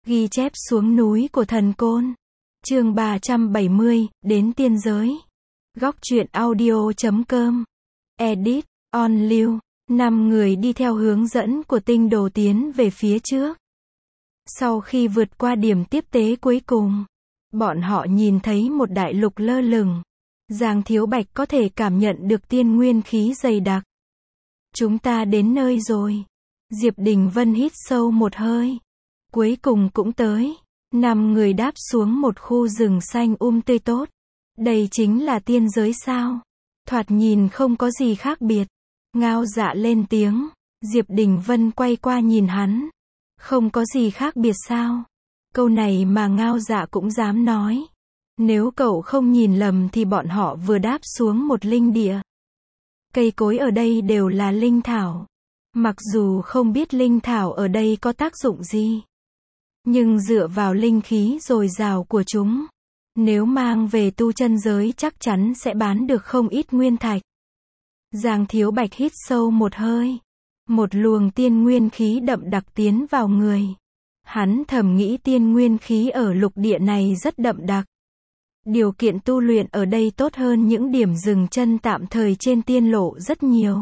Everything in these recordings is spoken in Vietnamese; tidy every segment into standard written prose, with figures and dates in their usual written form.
Ghi chép xuống núi của thần Côn. Chương 370, đến tiên giới. Góc truyện audio.com. Edit, On Lưu. 5 người đi theo hướng dẫn của tinh đồ tiến về phía trước. Sau khi vượt qua điểm tiếp tế cuối cùng, bọn họ nhìn thấy một đại lục lơ lửng. Giang Thiếu Bạch có thể cảm nhận được tiên nguyên khí dày đặc. Chúng ta đến nơi rồi. Diệp Đình Vân hít sâu một hơi. Cuối cùng cũng tới. 5 người đáp xuống một khu rừng xanh tươi tốt. Đây chính là tiên giới sao? Thoạt nhìn không có gì khác biệt. Ngao Dạ lên tiếng. Diệp Đình Vân quay qua nhìn hắn. Không có gì khác biệt sao? Câu này mà Ngao Dạ cũng dám nói. Nếu cậu không nhìn lầm thì bọn họ vừa đáp xuống một linh địa. Cây cối ở đây đều là linh thảo. Mặc dù không biết linh thảo ở đây có tác dụng gì, nhưng dựa vào linh khí dồi dào của chúng, nếu mang về tu chân giới chắc chắn sẽ bán được không ít nguyên thạch. Giang Thiếu Bạch hít sâu một hơi. Một luồng tiên nguyên khí đậm đặc tiến vào người. Hắn thầm nghĩ tiên nguyên khí ở lục địa này rất đậm đặc. Điều kiện tu luyện ở đây tốt hơn những điểm dừng chân tạm thời trên tiên lộ rất nhiều.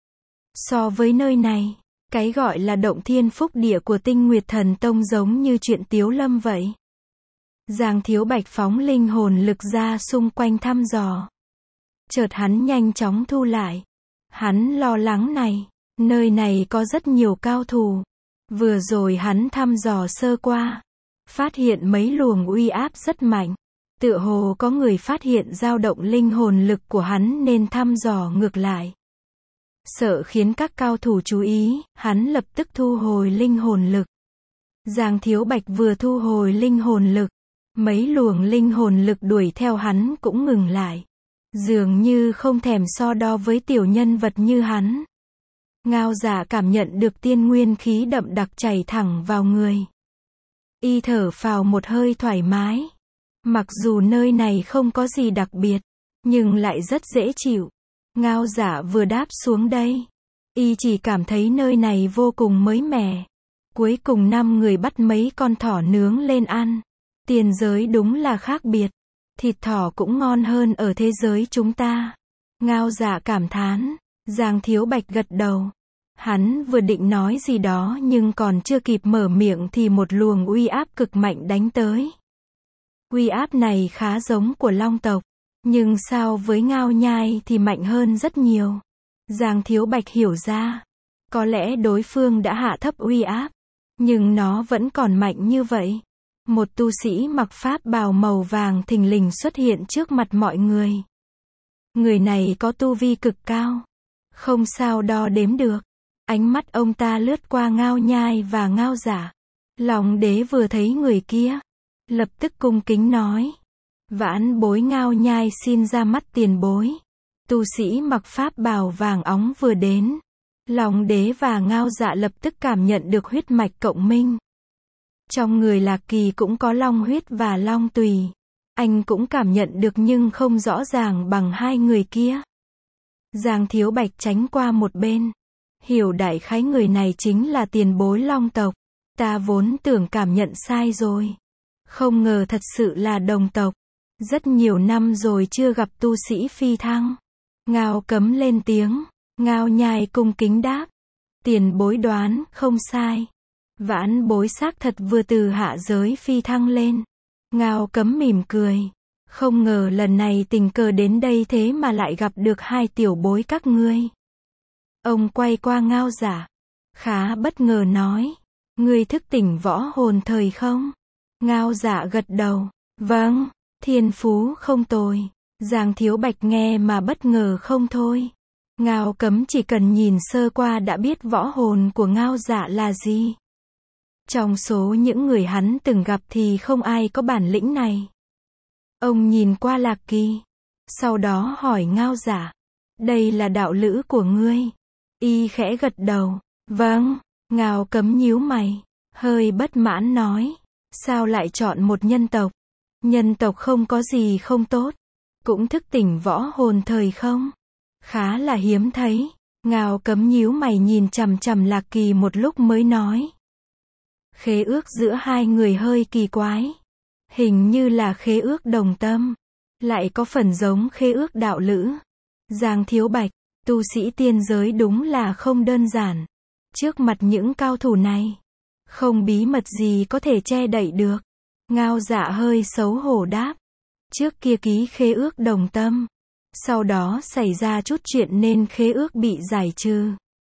So với nơi này, cái gọi là động thiên phúc địa của Tinh Nguyệt Thần Tông giống như chuyện Tiếu Lâm vậy. Giang Thiếu Bạch phóng linh hồn lực ra xung quanh thăm dò. Chợt hắn nhanh chóng thu lại. Hắn lo lắng này, nơi này có rất nhiều cao thủ. Vừa rồi hắn thăm dò sơ qua, phát hiện mấy luồng uy áp rất mạnh. Tựa hồ có người phát hiện dao động linh hồn lực của hắn nên thăm dò ngược lại. Sợ khiến các cao thủ chú ý, hắn lập tức thu hồi linh hồn lực. Giang Thiếu Bạch vừa thu hồi linh hồn lực, mấy luồng linh hồn lực đuổi theo hắn cũng ngừng lại. Dường như không thèm so đo với tiểu nhân vật như hắn. Ngao Dạ cảm nhận được tiên nguyên khí đậm đặc chảy thẳng vào người. Y thở phào một hơi thoải mái. Mặc dù nơi này không có gì đặc biệt, nhưng lại rất dễ chịu. Ngao Dạ vừa đáp xuống đây, y chỉ cảm thấy nơi này vô cùng mới mẻ. Cuối cùng 5 người bắt mấy con thỏ nướng lên ăn. Tiên giới đúng là khác biệt. Thịt thỏ cũng ngon hơn ở thế giới chúng ta. Ngao Dạ cảm thán. Giang Thiếu Bạch gật đầu. Hắn vừa định nói gì đó nhưng còn chưa kịp mở miệng thì một luồng uy áp cực mạnh đánh tới. Uy áp này khá giống của Long tộc, nhưng so với Ngao Nhai thì mạnh hơn rất nhiều. Giang Thiếu Bạch hiểu ra, có lẽ đối phương đã hạ thấp uy áp, nhưng nó vẫn còn mạnh như vậy. Một tu sĩ mặc pháp bào màu vàng thình lình xuất hiện trước mặt mọi người. Người này có tu vi cực cao, không sao đo đếm được. Ánh mắt ông ta lướt qua Ngao Nhai và Ngao Dạ. Long Đế vừa thấy người kia, lập tức cung kính nói. Vãn bối Ngao Nhai xin ra mắt tiền bối. Tu sĩ mặc pháp bào vàng óng vừa đến. Long Đế và Ngao Dạ lập tức cảm nhận được huyết mạch cộng minh. Trong người Lạc Kỳ cũng có long huyết và long tùy. Anh cũng cảm nhận được nhưng không rõ ràng bằng hai người kia. Giang Thiếu Bạch tránh qua một bên. Hiểu đại khái người này chính là tiền bối Long tộc. Ta vốn tưởng cảm nhận sai rồi. Không ngờ thật sự là đồng tộc. Rất nhiều năm rồi chưa gặp tu sĩ phi thăng. Ngao Cấm lên tiếng. Ngao Nhai cung kính đáp. Tiền bối đoán không sai. Vãn bối xác thật vừa từ hạ giới phi thăng lên. Ngao Cấm mỉm cười. Không ngờ lần này tình cờ đến đây thế mà lại gặp được hai tiểu bối các ngươi. Ông quay qua Ngao Dạ. Khá bất ngờ nói. Ngươi thức tỉnh võ hồn thời không? Ngao Dạ gật đầu. Vâng, thiên phú không tồi. Giang Thiếu Bạch nghe mà bất ngờ không thôi. Ngao Cấm chỉ cần nhìn sơ qua đã biết võ hồn của Ngao Dạ là gì. Trong số những người hắn từng gặp thì không ai có bản lĩnh này. Ông nhìn qua Lạc Kỳ. Sau đó hỏi Ngao Dạ. Đây là đạo lữ của ngươi. Y khẽ gật đầu. Vâng. Ngao Cấm nhíu mày. Hơi bất mãn nói. Sao lại chọn một nhân tộc? Nhân tộc không có gì không tốt. Cũng thức tỉnh võ hồn thời không? Khá là hiếm thấy. Ngao Cấm nhíu mày nhìn chằm chằm Lạc Kỳ một lúc mới nói. Khế ước giữa hai người hơi kỳ quái. Hình như là khế ước đồng tâm. Lại có phần giống khế ước đạo lữ. Giang Thiếu Bạch, tu sĩ tiên giới đúng là không đơn giản. Trước mặt những cao thủ này, không bí mật gì có thể che đậy được. Ngao Dạ hơi xấu hổ đáp. Trước kia ký khế ước đồng tâm. Sau đó xảy ra chút chuyện nên khế ước bị giải trừ.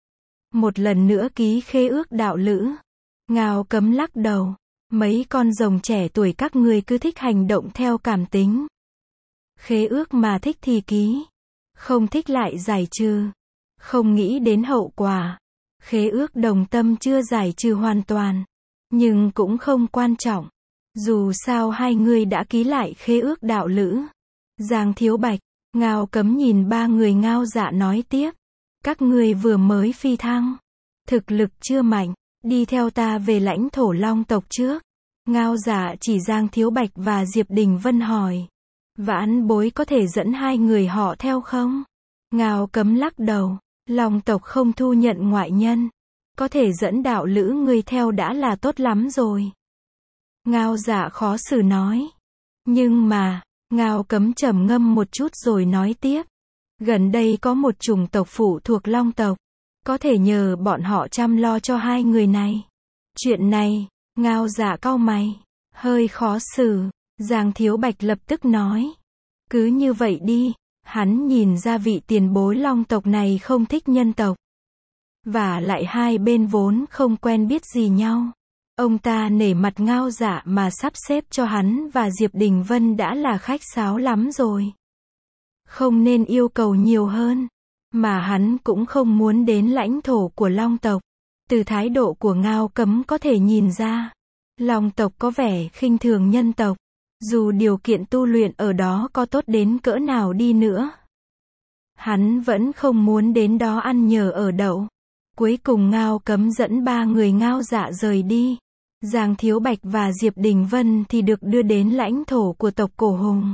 Một lần nữa ký khế ước đạo lữ. Ngao Cấm lắc đầu. Mấy con rồng trẻ tuổi các ngươi cứ thích hành động theo cảm tính. Khế ước mà thích thì ký. Không thích lại giải trừ. Không nghĩ đến hậu quả. Khế ước đồng tâm chưa giải trừ hoàn toàn. Nhưng cũng không quan trọng. Dù sao hai người đã ký lại khế ước đạo lữ. Giang Thiếu Bạch, Ngao Cấm nhìn ba người Ngao Dạ nói tiếp. Các ngươi vừa mới phi thăng. Thực lực chưa mạnh. Đi theo ta về lãnh thổ Long tộc trước. Ngao Dạ chỉ Giang Thiếu Bạch và Diệp Đình Vân hỏi. Vãn bối có thể dẫn hai người họ theo không? Ngao Cấm lắc đầu. Long tộc không thu nhận ngoại nhân. Có thể dẫn đạo lữ người theo đã là tốt lắm rồi. Ngao Dạ khó xử nói. Nhưng mà, Ngao Cấm trầm ngâm một chút rồi nói tiếp. Gần đây có một chủng tộc phụ thuộc Long tộc. Có thể nhờ bọn họ chăm lo cho hai người này. Chuyện này, Ngao Dạ cau mày. Hơi khó xử. Giang Thiếu Bạch lập tức nói. Cứ như vậy đi. Hắn nhìn ra vị tiền bối Long tộc này không thích nhân tộc. Và lại hai bên vốn không quen biết gì nhau. Ông ta nể mặt Ngao Dạ mà sắp xếp cho hắn và Diệp Đình Vân đã là khách sáo lắm rồi. Không nên yêu cầu nhiều hơn. Mà hắn cũng không muốn đến lãnh thổ của Long tộc. Từ thái độ của Ngao Cấm có thể nhìn ra. Long tộc có vẻ khinh thường nhân tộc. Dù điều kiện tu luyện ở đó có tốt đến cỡ nào đi nữa. Hắn vẫn không muốn đến đó ăn nhờ ở đậu. Cuối cùng Ngao Cấm dẫn ba người Ngao Dạ rời đi. Giang Thiếu Bạch và Diệp Đình Vân thì được đưa đến lãnh thổ của tộc Cổ Hùng.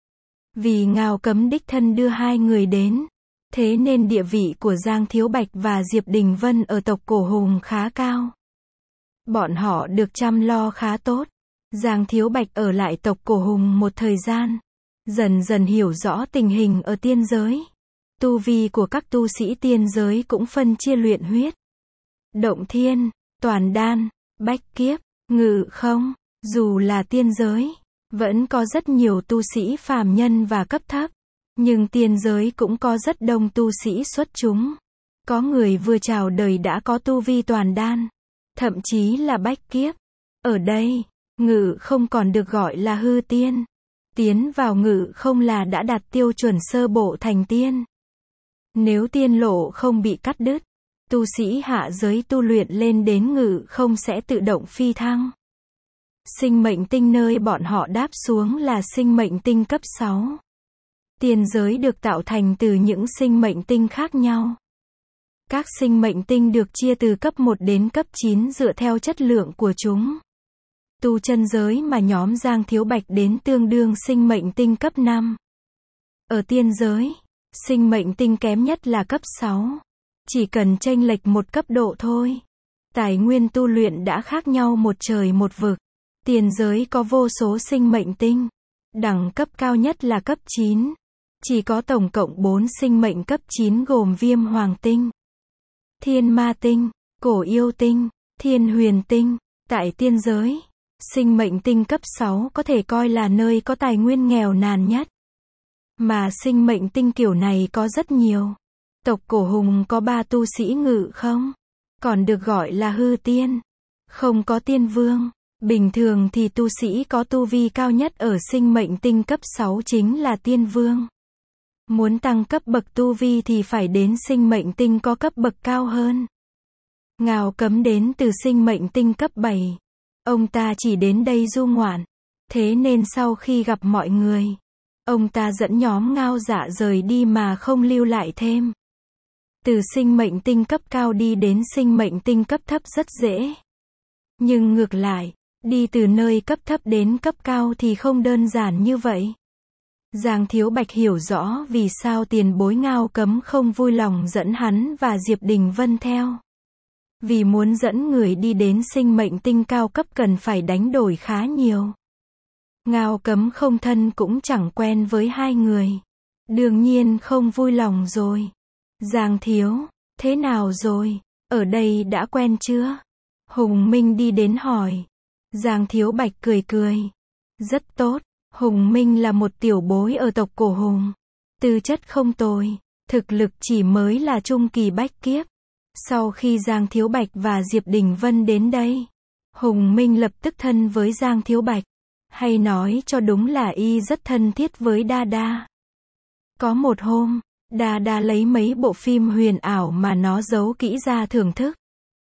Vì Ngao Cấm đích thân đưa hai người đến. Thế nên địa vị của Giang Thiếu Bạch và Diệp Đình Vân ở tộc Cổ Hùng khá cao. Bọn họ được chăm lo khá tốt. Giang Thiếu Bạch ở lại tộc Cổ Hùng một thời gian. Dần dần hiểu rõ tình hình ở tiên giới. Tu vi của các tu sĩ tiên giới cũng phân chia luyện huyết, động thiên, toàn đan, bách kiếp, ngự không. Dù là tiên giới, vẫn có rất nhiều tu sĩ phàm nhân và cấp thấp. Nhưng tiên giới cũng có rất đông tu sĩ xuất chúng. Có người vừa chào đời đã có tu vi toàn đan. Thậm chí là bách kiếp. Ở đây, ngự không còn được gọi là hư tiên. Tiến vào ngự không là đã đạt tiêu chuẩn sơ bộ thành tiên. Nếu tiên lộ không bị cắt đứt, tu sĩ hạ giới tu luyện lên đến ngự không sẽ tự động phi thăng. Sinh mệnh tinh nơi bọn họ đáp xuống là sinh mệnh tinh cấp 6. Tiên giới được tạo thành từ những sinh mệnh tinh khác nhau. Các sinh mệnh tinh được chia từ cấp 1 đến cấp 9 dựa theo chất lượng của chúng. Tu chân giới mà nhóm Giang Thiếu Bạch đến tương đương sinh mệnh tinh cấp 5. Ở tiên giới, sinh mệnh tinh kém nhất là cấp 6. Chỉ cần chênh lệch một cấp độ thôi. Tài nguyên tu luyện đã khác nhau một trời một vực. Tiên giới có vô số sinh mệnh tinh. Đẳng cấp cao nhất là cấp 9. Chỉ có tổng cộng 4 sinh mệnh cấp 9 gồm Viêm Hoàng tinh, Thiên Ma tinh, Cổ Yêu tinh, Thiên Huyền tinh. Tại tiên giới, sinh mệnh tinh cấp 6 có thể coi là nơi có tài nguyên nghèo nàn nhất. Mà sinh mệnh tinh kiểu này có rất nhiều. Tộc Cổ Hùng có 3 tu sĩ ngự không, còn được gọi là hư tiên. Không có tiên vương. Bình thường thì tu sĩ có tu vi cao nhất ở sinh mệnh tinh cấp 6 chính là tiên vương. Muốn tăng cấp bậc tu vi thì phải đến sinh mệnh tinh có cấp bậc cao hơn. Ngao Cấm đến từ sinh mệnh tinh cấp 7. Ông ta chỉ đến đây du ngoạn. Thế nên sau khi gặp mọi người, ông ta dẫn nhóm Ngao Dạ rời đi mà không lưu lại thêm. Từ sinh mệnh tinh cấp cao đi đến sinh mệnh tinh cấp thấp rất dễ. Nhưng ngược lại, đi từ nơi cấp thấp đến cấp cao thì không đơn giản như vậy. Giang Thiếu Bạch hiểu rõ vì sao tiền bối Ngao Cấm không vui lòng dẫn hắn và Diệp Đình Vân theo. Vì muốn dẫn người đi đến sinh mệnh tinh cao cấp cần phải đánh đổi khá nhiều. Ngao Cấm Không thân cũng chẳng quen với hai người. Đương nhiên không vui lòng rồi. Giang thiếu, thế nào rồi? Ở đây đã quen chưa? Hùng Minh đi đến hỏi. Giang Thiếu Bạch cười cười. Rất tốt, Hùng Minh là một tiểu bối ở tộc Cổ Hùng. Tư chất không tồi, thực lực chỉ mới là trung kỳ bách kiếp. Sau khi Giang Thiếu Bạch và Diệp Đình Vân đến đây, Hùng Minh lập tức thân với Giang Thiếu Bạch. Hay nói cho đúng là y rất thân thiết với Đa Đa. Có một hôm, Đa Đa lấy mấy bộ phim huyền ảo mà nó giấu kỹ ra thưởng thức.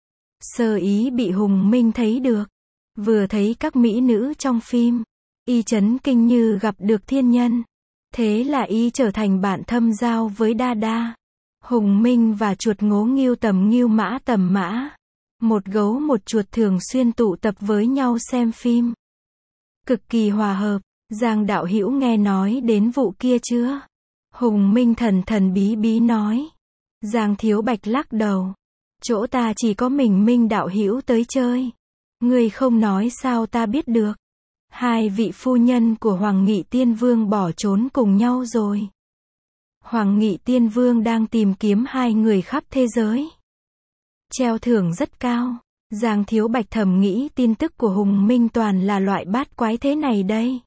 Sơ ý bị Hùng Minh thấy được. Vừa thấy các mỹ nữ trong phim, y chấn kinh như gặp được thiên nhân. Thế là y trở thành bạn thâm giao với Đa Đa. Hùng Minh và chuột Ngố Nghưu tầm mã. Một gấu một chuột thường xuyên tụ tập với nhau xem phim. Cực kỳ hòa hợp. Giang đạo hữu nghe nói đến vụ kia chưa? Hùng Minh thần thần bí bí nói. Giang Thiếu Bạch lắc đầu. Chỗ ta chỉ có mình Minh đạo hữu tới chơi. Ngươi không nói sao ta biết được. Hai vị phu nhân của Hoàng Nghị Tiên Vương bỏ trốn cùng nhau rồi. Hoàng Nghị Tiên Vương đang tìm kiếm hai người khắp thế giới. Treo thưởng rất cao. Giang Thiếu Bạch thầm nghĩ tin tức của Hùng Minh toàn là loại bát quái thế này đây.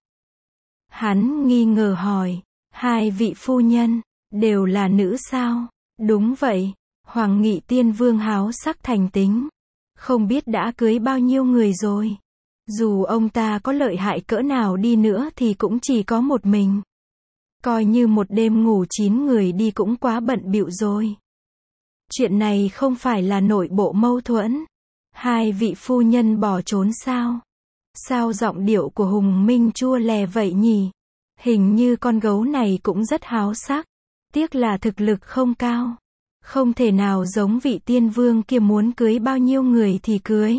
Hắn nghi ngờ hỏi. Hai vị phu nhân, đều là nữ sao? Đúng vậy. Hoàng Nghị Tiên Vương háo sắc thành tính. Không biết đã cưới bao nhiêu người rồi. Dù ông ta có lợi hại cỡ nào đi nữa thì cũng chỉ có một mình. Coi như một đêm ngủ 9 người đi cũng quá bận bịu rồi. Chuyện này không phải là nội bộ mâu thuẫn. Hai vị phu nhân bỏ trốn sao? Sao giọng điệu của Hùng Minh chua lè vậy nhỉ? Hình như con gấu này cũng rất háo sắc. Tiếc là thực lực không cao. Không thể nào giống vị tiên vương kia muốn cưới bao nhiêu người thì cưới.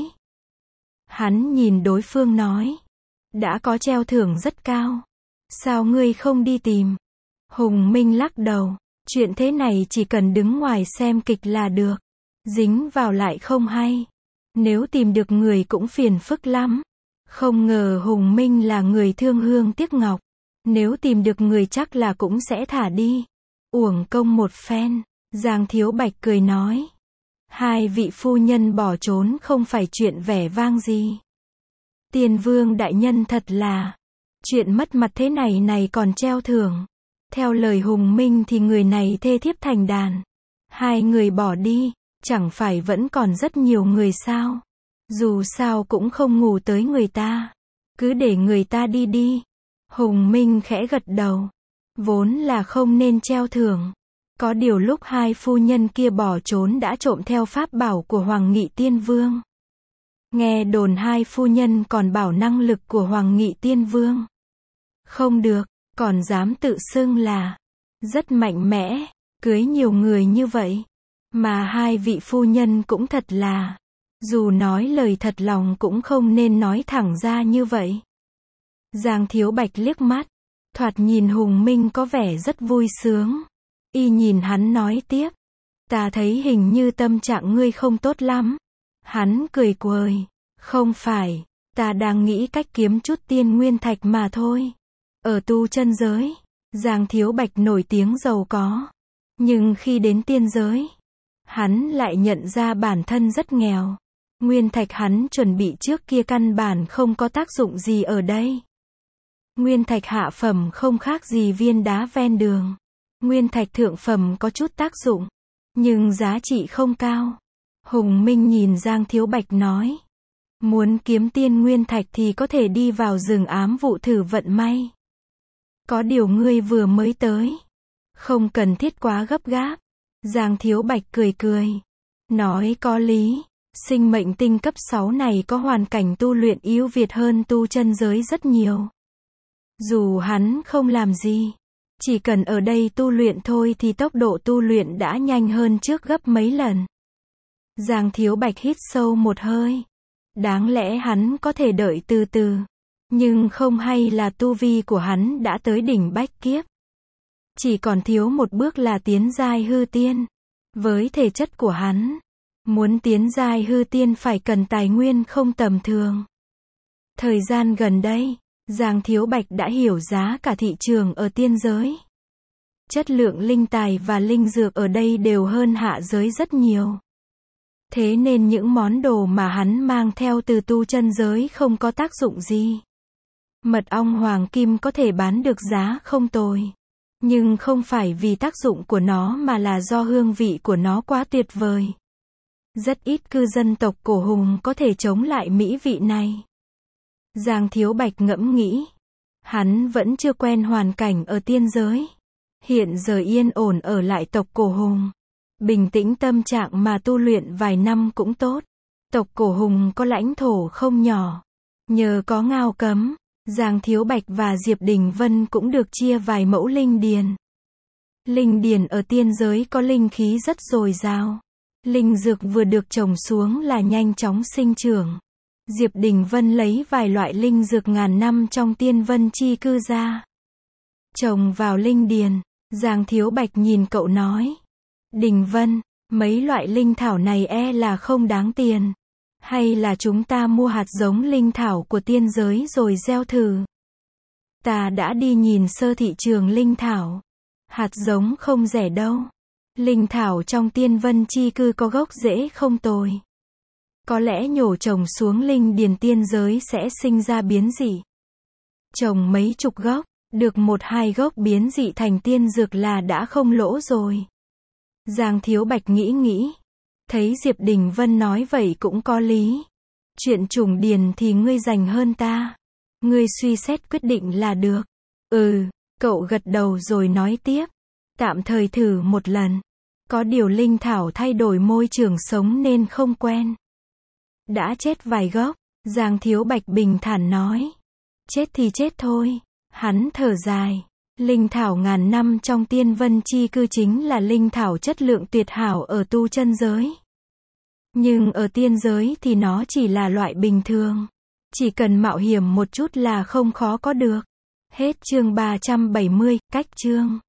Hắn nhìn đối phương nói. Đã có treo thưởng rất cao. Sao ngươi không đi tìm? Hùng Minh lắc đầu. Chuyện thế này chỉ cần đứng ngoài xem kịch là được. Dính vào lại không hay. Nếu tìm được người cũng phiền phức lắm. Không ngờ Hùng Minh là người thương hương tiếc ngọc. Nếu tìm được người chắc là cũng sẽ thả đi. Uổng công một phen. Giang Thiếu Bạch cười nói. Hai vị phu nhân bỏ trốn không phải chuyện vẻ vang gì. Tiên Vương đại nhân thật là. Chuyện mất mặt thế này còn treo thưởng. Theo lời Hùng Minh thì người này thê thiếp thành đàn. Hai người bỏ đi, chẳng phải vẫn còn rất nhiều người sao? Dù sao cũng không ngủ tới người ta. Cứ để người ta đi đi. Hùng Minh khẽ gật đầu. Vốn là không nên treo thưởng. Có điều lúc hai phu nhân kia bỏ trốn đã trộm theo pháp bảo của Hoàng Nghị Tiên Vương. Nghe đồn hai phu nhân còn bảo năng lực của Hoàng Nghị Tiên Vương. Không được, còn dám tự xưng là rất mạnh mẽ, cưới nhiều người như vậy. Mà hai vị phu nhân cũng thật là, dù nói lời thật lòng cũng không nên nói thẳng ra như vậy. Giang Thiếu Bạch liếc mắt, thoạt nhìn Hùng Minh có vẻ rất vui sướng. Y nhìn hắn nói tiếp, ta thấy hình như tâm trạng ngươi không tốt lắm. Hắn cười quời, không phải, ta đang nghĩ cách kiếm chút tiên nguyên thạch mà thôi. Ở tu chân giới, Giang Thiếu Bạch nổi tiếng giàu có. Nhưng khi đến tiên giới, hắn lại nhận ra bản thân rất nghèo. Nguyên thạch hắn chuẩn bị trước kia căn bản không có tác dụng gì ở đây. Nguyên thạch hạ phẩm không khác gì viên đá ven đường. Nguyên thạch thượng phẩm có chút tác dụng, nhưng giá trị không cao. Hùng Minh nhìn Giang Thiếu Bạch nói. Muốn kiếm tiên nguyên thạch thì có thể đi vào rừng ám vụ thử vận may. Có điều ngươi vừa mới tới. Không cần thiết quá gấp gáp. Giang Thiếu Bạch cười cười. Nói có lý. Sinh mệnh tinh cấp 6 này có hoàn cảnh tu luyện ưu việt hơn tu chân giới rất nhiều. Dù hắn không làm gì, chỉ cần ở đây tu luyện thôi thì tốc độ tu luyện đã nhanh hơn trước gấp mấy lần. Giang Thiếu Bạch hít sâu một hơi. Đáng lẽ hắn có thể đợi từ từ. Nhưng không hay là tu vi của hắn đã tới đỉnh bách kiếp. Chỉ còn thiếu một bước là tiến giai hư tiên. Với thể chất của hắn, Muốn tiến giai hư tiên phải cần tài nguyên không tầm thường. Thời gian gần đây, Giang Thiếu Bạch đã hiểu giá cả thị trường ở tiên giới. Chất lượng linh tài và linh dược ở đây đều hơn hạ giới rất nhiều. Thế nên những món đồ mà hắn mang theo từ tu chân giới không có tác dụng gì. Mật ong hoàng kim có thể bán được giá không tồi. Nhưng không phải vì tác dụng của nó mà là do hương vị của nó quá tuyệt vời. Rất ít cư dân tộc Cổ Hùng có thể chống lại mỹ vị này. Giang Thiếu Bạch ngẫm nghĩ. Hắn vẫn chưa quen hoàn cảnh ở tiên giới. Hiện giờ yên ổn ở lại tộc Cổ Hùng. Bình tĩnh tâm trạng mà tu luyện vài năm cũng tốt. Tộc Cổ Hùng có lãnh thổ không nhỏ. Nhờ có Ngao Cấm, Giang Thiếu Bạch và Diệp Đình Vân cũng được chia vài mẫu linh điền. Linh điền ở tiên giới có linh khí rất dồi dào. Linh dược vừa được trồng xuống là nhanh chóng sinh trưởng. Diệp Đình Vân lấy vài loại linh dược ngàn năm trong Tiên Vân Chi cư ra. Trồng vào linh điền, Giang Thiếu Bạch nhìn cậu nói. Đình Vân, mấy loại linh thảo này là không đáng tiền. Hay là chúng ta mua hạt giống linh thảo của tiên giới rồi gieo thử. Ta đã đi nhìn sơ thị trường linh thảo. Hạt giống không rẻ đâu. Linh thảo trong Tiên Vân Chi cư có gốc rễ không tồi. Có lẽ nhổ trồng xuống linh điền tiên giới sẽ sinh ra biến dị. Trồng mấy chục gốc, được 1-2 gốc biến dị thành tiên dược là đã không lỗ rồi. Giang Thiếu Bạch nghĩ. Thấy Diệp Đình Vân nói vậy cũng có lý. Chuyện trùng điền thì ngươi rành hơn ta. Ngươi suy xét quyết định là được. Cậu gật đầu rồi nói tiếp. Tạm thời thử một lần. Có điều linh thảo thay đổi môi trường sống nên không quen. Đã chết vài gốc, Giang Thiếu Bạch bình thản nói. Chết thì chết thôi. Hắn thở dài. Linh thảo ngàn năm trong Tiên Vân Chi cư chính là linh thảo chất lượng tuyệt hảo ở tu chân giới. Nhưng ở tiên giới thì nó chỉ là loại bình thường. Chỉ cần mạo hiểm một chút là không khó có được. Hết chương 370, cách chương.